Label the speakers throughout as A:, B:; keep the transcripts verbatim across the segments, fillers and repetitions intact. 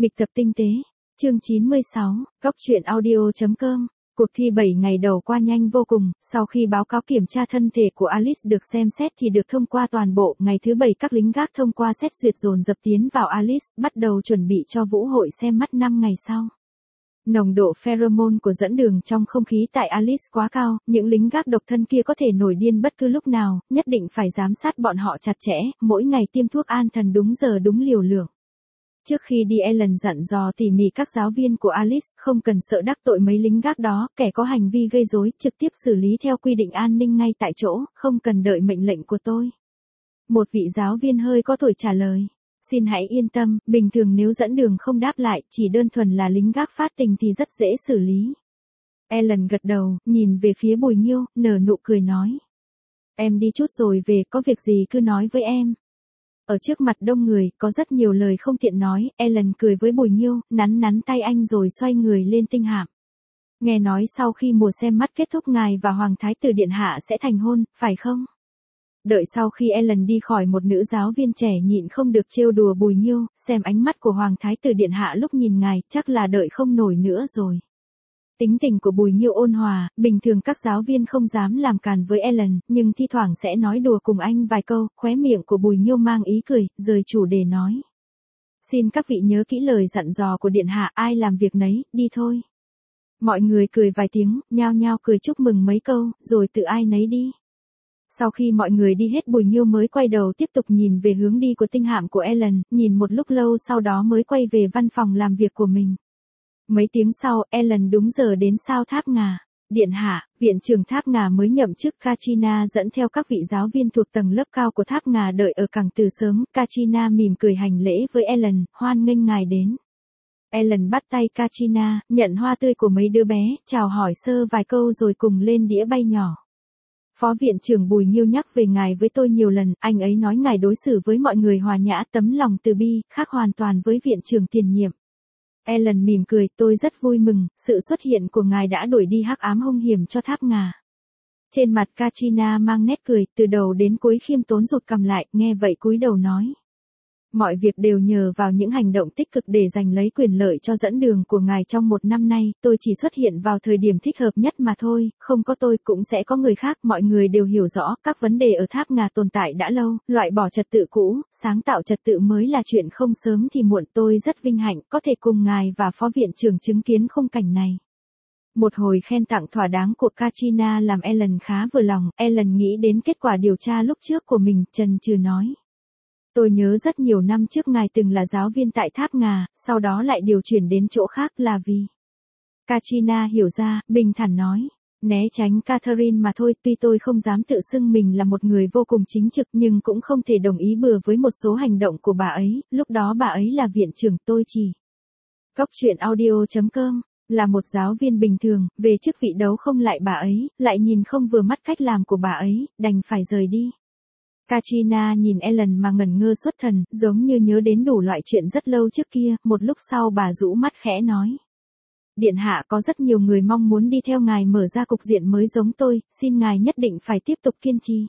A: Nghịch tập tinh tế, chương chín mươi sáu, góc truyện audio chấm com. Cuộc thi bảy ngày đầu qua nhanh vô cùng, sau khi báo cáo kiểm tra thân thể của Alice được xem xét thì được thông qua toàn bộ, ngày thứ bảy các lính gác thông qua xét duyệt dồn dập tiến vào Alice, bắt đầu chuẩn bị cho vũ hội xem mắt năm ngày sau. Nồng độ pheromone của dẫn đường trong không khí tại Alice quá cao, những lính gác độc thân kia có thể nổi điên bất cứ lúc nào, nhất định phải giám sát bọn họ chặt chẽ, mỗi ngày tiêm thuốc an thần đúng giờ đúng liều lượng. Trước khi đi Ellen dặn dò tỉ mỉ các giáo viên của Alice, không cần sợ đắc tội mấy lính gác đó, kẻ có hành vi gây rối, trực tiếp xử lý theo quy định an ninh ngay tại chỗ, không cần đợi mệnh lệnh của tôi. Một vị giáo viên hơi có tuổi trả lời. Xin hãy yên tâm, bình thường nếu dẫn đường không đáp lại, chỉ đơn thuần là lính gác phát tình thì rất dễ xử lý. Ellen gật đầu, nhìn về phía Bùi Nhiêu, nở nụ cười nói. Em đi chút rồi về, có việc gì cứ nói với em. Ở trước mặt đông người, có rất nhiều lời không tiện nói, Ellen cười với Bùi Nhiêu, nắn nắn tay anh rồi xoay người lên tinh hạm. Nghe nói sau khi mùa xem mắt kết thúc ngài và Hoàng Thái tử Điện Hạ sẽ thành hôn, phải không? Đợi sau khi Ellen đi khỏi, một nữ giáo viên trẻ nhịn không được trêu đùa Bùi Nhiêu, xem ánh mắt của Hoàng Thái tử Điện Hạ lúc nhìn ngài, chắc là đợi không nổi nữa rồi. Tính tình của Bùi Nhiêu ôn hòa, bình thường các giáo viên không dám làm càn với Ellen, nhưng thi thoảng sẽ nói đùa cùng anh vài câu, khóe miệng của Bùi Nhiêu mang ý cười, rời chủ đề nói. Xin các vị nhớ kỹ lời dặn dò của Điện Hạ, ai làm việc nấy, đi thôi. Mọi người cười vài tiếng, nhao nhao cười chúc mừng mấy câu, rồi tự ai nấy đi. Sau khi mọi người đi hết, Bùi Nhiêu mới quay đầu tiếp tục nhìn về hướng đi của tinh hạm của Ellen, nhìn một lúc lâu sau đó mới quay về văn phòng làm việc của mình. Mấy tiếng sau, Ellen đúng giờ đến sao Tháp Ngà. Điện Hạ, viện trưởng Tháp Ngà mới nhậm chức Katrina dẫn theo các vị giáo viên thuộc tầng lớp cao của Tháp Ngà đợi ở cảng từ sớm. Katrina mỉm cười hành lễ với Ellen, hoan nghênh ngài đến. Ellen bắt tay Katrina, nhận hoa tươi của mấy đứa bé, chào hỏi sơ vài câu rồi cùng lên đĩa bay nhỏ. Phó viện trưởng Bùi Nhiêu nhắc về ngài với tôi nhiều lần, anh ấy nói ngài đối xử với mọi người hòa nhã, tấm lòng từ bi, khác hoàn toàn với viện trưởng tiền nhiệm. Ellen mỉm cười, tôi rất vui mừng, sự xuất hiện của ngài đã đuổi đi hắc ám hung hiểm cho Tháp Ngà. Trên mặt Katrina mang nét cười, từ đầu đến cuối khiêm tốn rụt cằm lại, nghe vậy cúi đầu nói. Mọi việc đều nhờ vào những hành động tích cực để giành lấy quyền lợi cho dẫn đường của ngài trong một năm nay, tôi chỉ xuất hiện vào thời điểm thích hợp nhất mà thôi, không có tôi cũng sẽ có người khác, mọi người đều hiểu rõ, các vấn đề ở Tháp Ngà tồn tại đã lâu, loại bỏ trật tự cũ, sáng tạo trật tự mới là chuyện không sớm thì muộn, tôi rất vinh hạnh có thể cùng ngài và phó viện trưởng chứng kiến khung cảnh này. Một hồi khen tặng thỏa đáng của Katrina làm Ellen khá vừa lòng, Ellen nghĩ đến kết quả điều tra lúc trước của mình, chần chừ nói. Tôi nhớ rất nhiều năm trước ngài từng là giáo viên tại Tháp Ngà, sau đó lại điều chuyển đến chỗ khác là vì. Katrina hiểu ra, bình thản nói. Né tránh Catherine mà thôi, tuy tôi không dám tự xưng mình là một người vô cùng chính trực nhưng cũng không thể đồng ý bừa với một số hành động của bà ấy, lúc đó bà ấy là viện trưởng, tôi chỉ. Góc truyện audio chấm com, là một giáo viên bình thường, về chức vị đấu không lại bà ấy, lại nhìn không vừa mắt cách làm của bà ấy, đành phải rời đi. Katrina nhìn Ellen mà ngẩn ngơ xuất thần, giống như nhớ đến đủ loại chuyện rất lâu trước kia, một lúc sau bà rũ mắt khẽ nói. Điện Hạ có rất nhiều người mong muốn đi theo ngài mở ra cục diện mới giống tôi, xin ngài nhất định phải tiếp tục kiên trì.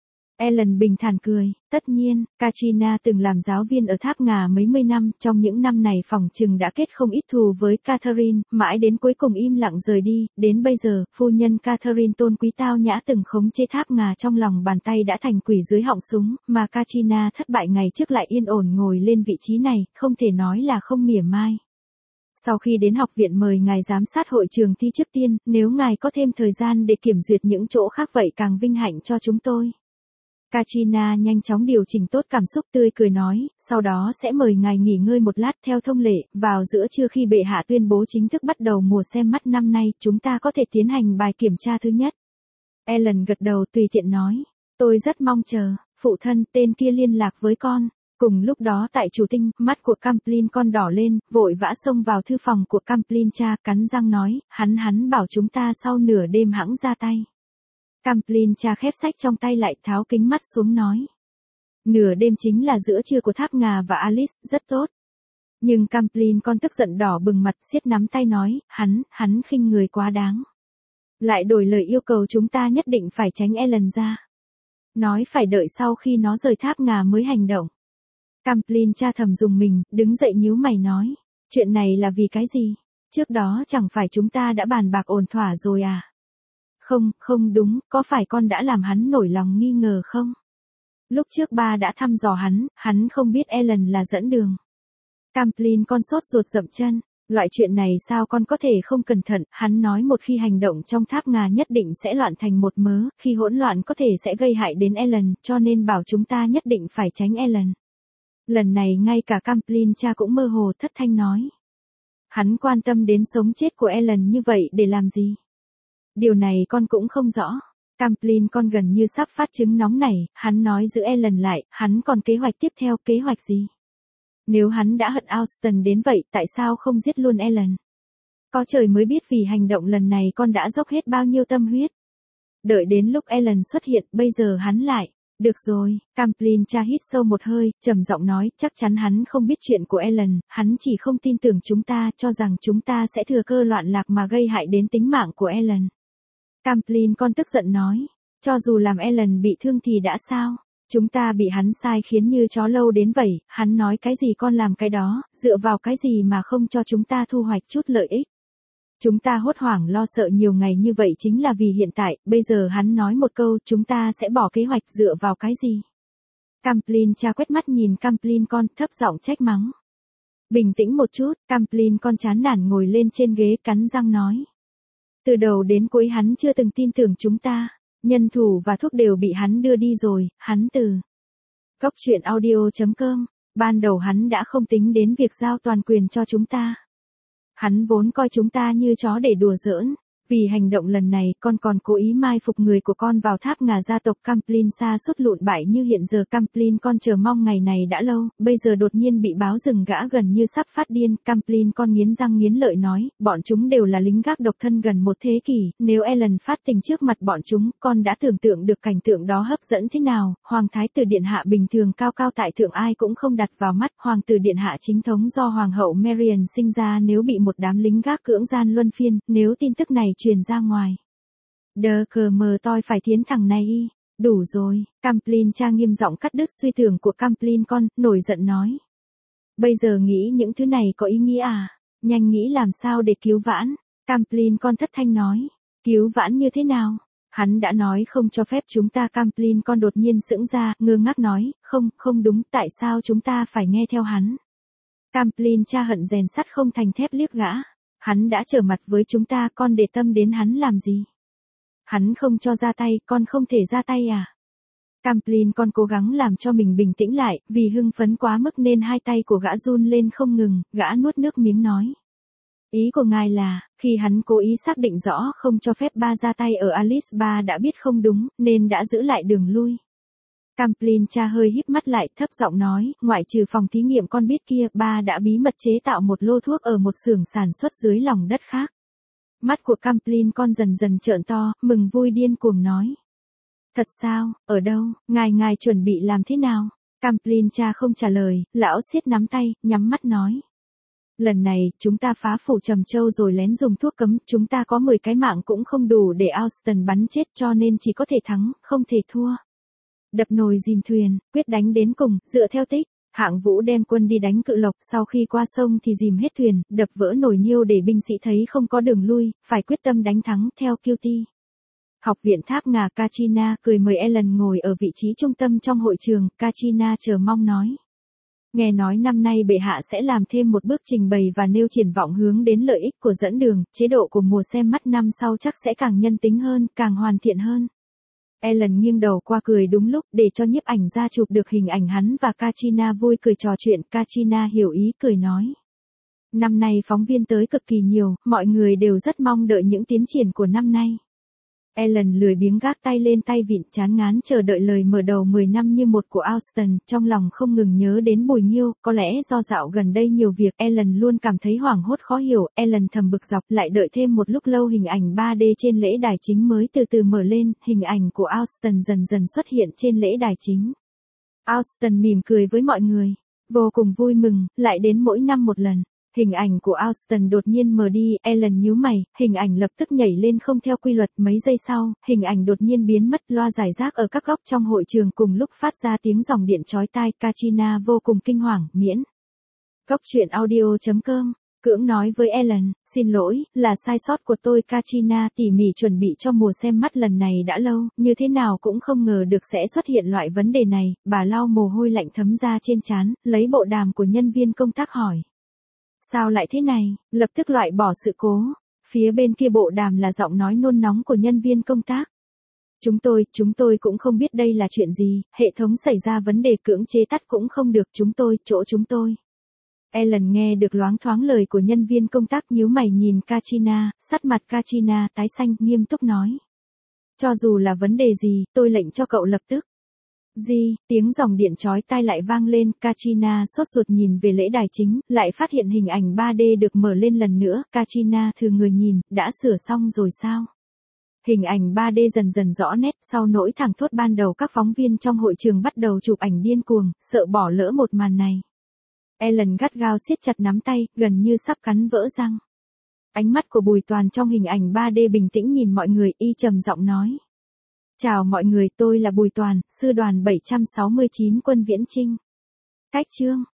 A: Ellen bình thản cười, tất nhiên, Katrina từng làm giáo viên ở Tháp Ngà mấy mươi năm, trong những năm này phỏng chừng đã kết không ít thù với Catherine, mãi đến cuối cùng im lặng rời đi, đến bây giờ, phu nhân Catherine tôn quý tao nhã từng khống chế Tháp Ngà trong lòng bàn tay đã thành quỷ dưới họng súng, mà Katrina thất bại ngày trước lại yên ổn ngồi lên vị trí này, không thể nói là không mỉa mai. Sau khi đến học viện mời ngài giám sát hội trường thi trước tiên, nếu ngài có thêm thời gian để kiểm duyệt những chỗ khác vậy càng vinh hạnh cho chúng tôi. Katrina nhanh chóng điều chỉnh tốt cảm xúc tươi cười nói, sau đó sẽ mời ngài nghỉ ngơi một lát theo thông lệ, vào giữa trưa khi bệ hạ tuyên bố chính thức bắt đầu mùa xem mắt năm nay, chúng ta có thể tiến hành bài kiểm tra thứ nhất. Ellen gật đầu tùy tiện nói, tôi rất mong chờ, phụ thân, tên kia liên lạc với con. Cùng lúc đó tại chủ tinh, mắt của Camplin con đỏ lên, vội vã xông vào thư phòng của Camplin cha, cắn răng nói, hắn hắn bảo chúng ta sau nửa đêm hẵng ra tay. Camplin cha khép sách trong tay lại tháo kính mắt xuống nói. Nửa đêm chính là giữa trưa của Tháp Ngà và Alice, rất tốt. Nhưng Camplin con tức giận đỏ bừng mặt siết nắm tay nói, hắn, hắn khinh người quá đáng. Lại đổi lời yêu cầu chúng ta nhất định phải tránh Ellen ra. Nói phải đợi sau khi nó rời Tháp Ngà mới hành động. Camplin cha thầm dùng mình, đứng dậy nhíu mày nói. Chuyện này là vì cái gì? Trước đó chẳng phải chúng ta đã bàn bạc ổn thỏa rồi à? Không, không đúng, có phải con đã làm hắn nổi lòng nghi ngờ không? Lúc trước ba đã thăm dò hắn, hắn không biết Ellen là dẫn đường. Camplin con sốt ruột dậm chân. Loại chuyện này sao con có thể không cẩn thận, hắn nói một khi hành động trong tháp ngà nhất định sẽ loạn thành một mớ, khi hỗn loạn có thể sẽ gây hại đến Ellen, cho nên bảo chúng ta nhất định phải tránh Ellen. Lần này ngay cả Camplin cha cũng mơ hồ thất thanh nói. Hắn quan tâm đến sống chết của Ellen như vậy để làm gì? Điều này con cũng không rõ. Camplin con gần như sắp phát chứng nóng nảy, hắn nói giữ Ellen lại, hắn còn kế hoạch tiếp theo, kế hoạch gì? Nếu hắn đã hận Austin đến vậy, tại sao không giết luôn Ellen? Có trời mới biết vì hành động lần này con đã dốc hết bao nhiêu tâm huyết. Đợi đến lúc Ellen xuất hiện, bây giờ hắn lại. Được rồi, Camplin cha hít sâu một hơi, trầm giọng nói, chắc chắn hắn không biết chuyện của Ellen, hắn chỉ không tin tưởng chúng ta, cho rằng chúng ta sẽ thừa cơ loạn lạc mà gây hại đến tính mạng của Ellen. Camplin con tức giận nói, cho dù làm Ellen bị thương thì đã sao? Chúng ta bị hắn sai khiến như chó lâu đến vậy, hắn nói cái gì con làm cái đó, dựa vào cái gì mà không cho chúng ta thu hoạch chút lợi ích. Chúng ta hốt hoảng lo sợ nhiều ngày như vậy chính là vì hiện tại, bây giờ hắn nói một câu, chúng ta sẽ bỏ kế hoạch dựa vào cái gì. Camplin cha quét mắt nhìn Camplin con, thấp giọng trách mắng. Bình tĩnh một chút, Camplin con chán nản ngồi lên trên ghế cắn răng nói. Từ đầu đến cuối hắn chưa từng tin tưởng chúng ta. Nhân thủ và thuốc đều bị hắn đưa đi rồi, hắn từ. Góc truyện audio chấm com, ban đầu hắn đã không tính đến việc giao toàn quyền cho chúng ta. Hắn vốn coi chúng ta như chó để đùa giỡn. Vì hành động lần này, con còn cố ý mai phục người của con vào tháp ngà gia tộc Camplin sa sút lụn bại như hiện giờ. Camplin con chờ mong ngày này đã lâu, bây giờ đột nhiên bị báo rừng gã gần như sắp phát điên. Camplin con nghiến răng nghiến lợi nói, bọn chúng đều là lính gác độc thân gần một thế kỷ, nếu Ellen phát tình trước mặt bọn chúng, con đã tưởng tượng được cảnh tượng đó hấp dẫn thế nào. Hoàng thái tử điện hạ bình thường cao cao tại thượng ai cũng không đặt vào mắt, hoàng tử điện hạ chính thống do hoàng hậu Marian sinh ra nếu bị một đám lính gác cưỡng gian luân phiên, nếu tin tức này truyền ra ngoài. Đờ cờ mờ tôi phải thiến thằng này y. Đủ rồi, Camplin cha nghiêm giọng cắt đứt suy tưởng của Camplin con, nổi giận nói. Bây giờ nghĩ những thứ này có ý nghĩa à? Nhanh nghĩ làm sao để cứu vãn. Camplin con thất thanh nói. Cứu vãn như thế nào? Hắn đã nói không cho phép chúng ta. Camplin con đột nhiên sững ra, ngơ ngác nói, không, không đúng, tại sao chúng ta phải nghe theo hắn? Camplin cha hận rèn sắt không thành thép liếc gã. Hắn đã trở mặt với chúng ta, con để tâm đến hắn làm gì? Hắn không cho ra tay, con không thể ra tay à? Camplin con cố gắng làm cho mình bình tĩnh lại, vì hưng phấn quá mức nên hai tay của gã run lên không ngừng, gã nuốt nước miếng nói. Ý của ngài là, khi hắn cố ý xác định rõ không cho phép ba ra tay ở Alice, ba đã biết không đúng, nên đã giữ lại đường lui. Camplin cha hơi híp mắt lại, thấp giọng nói, ngoại trừ phòng thí nghiệm con biết kia, ba đã bí mật chế tạo một lô thuốc ở một xưởng sản xuất dưới lòng đất khác. Mắt của Camplin con dần dần trợn to, mừng vui điên cuồng nói. Thật sao, ở đâu, ngài ngài chuẩn bị làm thế nào? Camplin cha không trả lời, lão siết nắm tay, nhắm mắt nói. Lần này, chúng ta phá phủ Trầm Châu rồi lén dùng thuốc cấm, chúng ta có mười cái mạng cũng không đủ để Austin bắn chết cho nên chỉ có thể thắng, không thể thua. Đập nồi dìm thuyền, quyết đánh đến cùng, dựa theo tích. Hạng Vũ đem quân đi đánh Cự Lộc, sau khi qua sông thì dìm hết thuyền, đập vỡ nồi niêu để binh sĩ thấy không có đường lui, phải quyết tâm đánh thắng theo Q T. Học viện Tháp Ngà Katrina cười mời Ellen ngồi ở vị trí trung tâm trong hội trường, Katrina chờ mong nói. Nghe nói năm nay bệ hạ sẽ làm thêm một bước trình bày và nêu triển vọng hướng đến lợi ích của dẫn đường, chế độ của mùa xem mắt năm sau chắc sẽ càng nhân tính hơn, càng hoàn thiện hơn. Ellen nghiêng đầu qua cười đúng lúc để cho nhiếp ảnh ra chụp được hình ảnh hắn và Katrina vui cười trò chuyện. Katrina hiểu ý cười nói. Năm nay phóng viên tới cực kỳ nhiều, mọi người đều rất mong đợi những tiến triển của năm nay. Ellen lười biếng gác tay lên tay vịn chán ngán chờ đợi lời mở đầu mười năm như một của Austin, trong lòng không ngừng nhớ đến Bùi Nhiêu, có lẽ do dạo gần đây nhiều việc, Ellen luôn cảm thấy hoảng hốt khó hiểu, Ellen thầm bực dọc, lại đợi thêm một lúc lâu hình ảnh ba D trên lễ đài chính mới từ từ mở lên, hình ảnh của Austin dần dần xuất hiện trên lễ đài chính. Austin mỉm cười với mọi người, vô cùng vui mừng, lại đến mỗi năm một lần. Hình ảnh của Austin đột nhiên mờ đi, Ellen nhíu mày, hình ảnh lập tức nhảy lên không theo quy luật, mấy giây sau, hình ảnh đột nhiên biến mất, loa giải rác ở các góc trong hội trường cùng lúc phát ra tiếng dòng điện chói tai. Katrina vô cùng kinh hoàng, miễn. Góc truyện audio chấm com Cưỡng nói với Ellen, xin lỗi, là sai sót của tôi. Katrina tỉ mỉ chuẩn bị cho mùa xem mắt lần này đã lâu, như thế nào cũng không ngờ được sẽ xuất hiện loại vấn đề này. Bà lau mồ hôi lạnh thấm ra trên trán, lấy bộ đàm của nhân viên công tác hỏi. Sao lại thế này? Lập tức loại bỏ sự cố. Phía bên kia bộ đàm là giọng nói nôn nóng của nhân viên công tác. Chúng tôi, chúng tôi cũng không biết đây là chuyện gì, hệ thống xảy ra vấn đề cưỡng chế tắt cũng không được, chúng tôi, chỗ chúng tôi. Ellen nghe được loáng thoáng lời của nhân viên công tác, nhíu mày nhìn Katrina, sắc mặt Katrina tái xanh, nghiêm túc nói. Cho dù là vấn đề gì, tôi lệnh cho cậu lập tức. Gì, tiếng dòng điện chói tai lại vang lên, Katrina sốt ruột nhìn về lễ đài chính, lại phát hiện hình ảnh ba D được mở lên lần nữa. Katrina thừa người nhìn, đã sửa xong rồi sao? Hình ảnh ba D dần dần rõ nét, sau nỗi thảng thốt ban đầu các phóng viên trong hội trường bắt đầu chụp ảnh điên cuồng, sợ bỏ lỡ một màn này. Ellen gắt gao siết chặt nắm tay, gần như sắp cắn vỡ răng. Ánh mắt của Bùi Toàn trong hình ảnh ba D bình tĩnh nhìn mọi người, y trầm giọng nói. Chào mọi người, tôi là Bùi Toàn, sư đoàn bảy trăm sáu mươi chín quân Viễn Chinh. Cách chương.